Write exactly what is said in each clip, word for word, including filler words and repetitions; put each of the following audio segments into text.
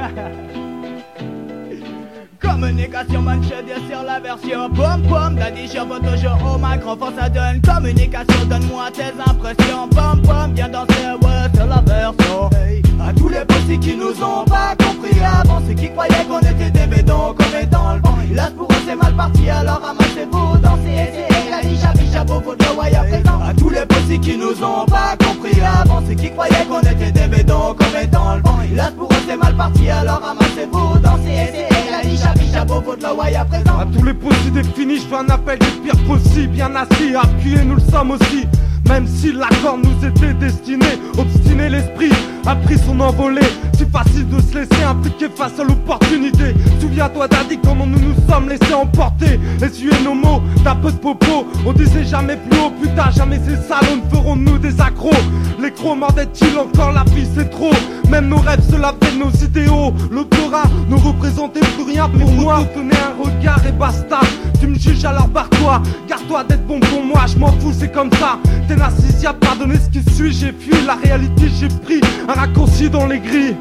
Communication manchette sur la version pom pom. Daddy je vote toujours au microphone ça donne. Communication donne-moi tes impressions. Pom pom viens danser ouais c'est la version. Hey. À tous les petits qui nous ont pas compris avant, ceux qui croyaient qu'on était des bédons qu'on est dans le vent. Hélas pour eux c'est mal parti alors ramassez-vous dansez. Et la licha bicha beau faut de wire présent. À tous les petits qui nous ont pas compris avant, ceux qui croyaient qu'on était des bédons qu'on est dans le vent. Hélas pour eux c'est mal parti alors ramassez-vous dansez. Et la licha bicha beau faut de wire présent. À tous les petits définis je fais un appel des pires possibles. Bien assis, appuyés nous le sommes aussi. Même si l'accord nous était destiné, obstiné l'esprit a pris son envolée. Si facile de se laisser impliquer face à l'opportunité. Souviens-toi Daddy comment nous nous sommes laissés emporter. Essuyer nos mots d'un peu de popo. On disait jamais plus haut, putain jamais ces salons ne feront de nous des accros. Les crocs mordaient-ils encore, la vie c'est trop. Même nos rêves se lavaient de nos idéaux. L'autorat ne représentait plus rien pour moi. Tenez un regard et basta. Tu me juges alors barre-toi. Garde-toi d'être bon pour moi, je m'en fous c'est comme ça. T'es narcissique, pardonnez ce qui suit. J'ai fui la réalité, j'ai pris un raccourci dans les grilles.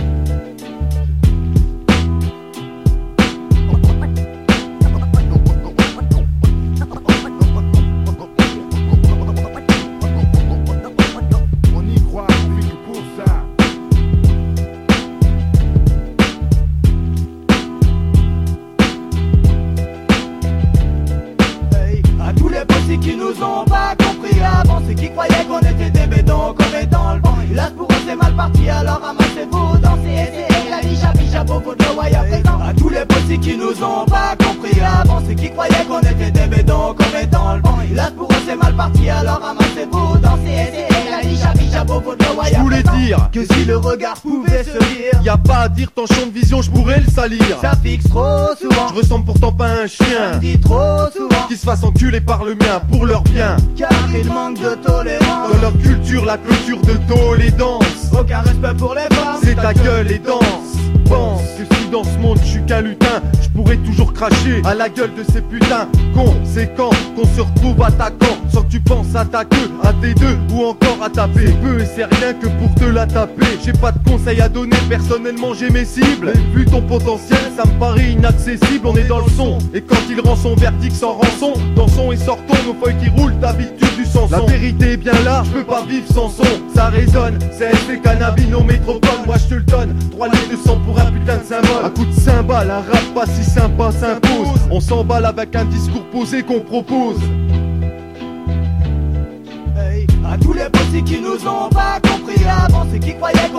Qui nous ont pas compris avant, ceux qui croyaient qu'on était des bédons qu'on est dans le vent. Hélas pour eux c'est mal parti alors ramassez-vous dansez. Et la licha bicha beau faut de wire présent. À tous les petits qui nous ont pas compris avant, ceux qui croyaient qu'on était des bédons qu'on est dans le vent. Hélas pour eux c'est mal parti alors ramassez-vous dansez. Et la licha bicha beau faut de wire. Je voulais dire que si le regard pouvait se lire, y a pas à dire ton champ de vision je pourrais le salir. Ça fixe trop souvent. Je ressemble pourtant pas à un chien. Ça me dit trop souvent. Qui se fasse enculer par le mien pour leur bien. Car il manque de tolérance. Dans leur culture, la clôture de tôle et danse. Aucun respect pour les femmes. C'est ta gueule et danse. Pense que si dans ce monde je suis qu'un lutin, je pourrais toujours cracher à la gueule de ces putains. Conséquent qu'on se retrouve attaquant, sans que tu penses à ta queue, à tes deux ou encore à taper. C'est peu et c'est rien que pour te la taper. J'ai pas de conseils à donner, personnellement j'ai mes cibles. Et vu ton potentiel, ça me paraît inaccessible. On est dans le son, et quand il rend son verdict sans rançon, dansons et sortons nos feuilles qui roulent, d'habitude du Samson. La vérité est bien là, je peux pas vivre sans son. Ça résonne, c'est S P Cannabino Métropole. Moi je te le donne, trois litres de sang pour un putain de symbole. Un coup de cymbale, un rap pas si sympa s'impose. On s'emballe avec un discours posé qu'on propose. Hey, à tous les petits qui nous ont pas compris avant, ceux qui croyaient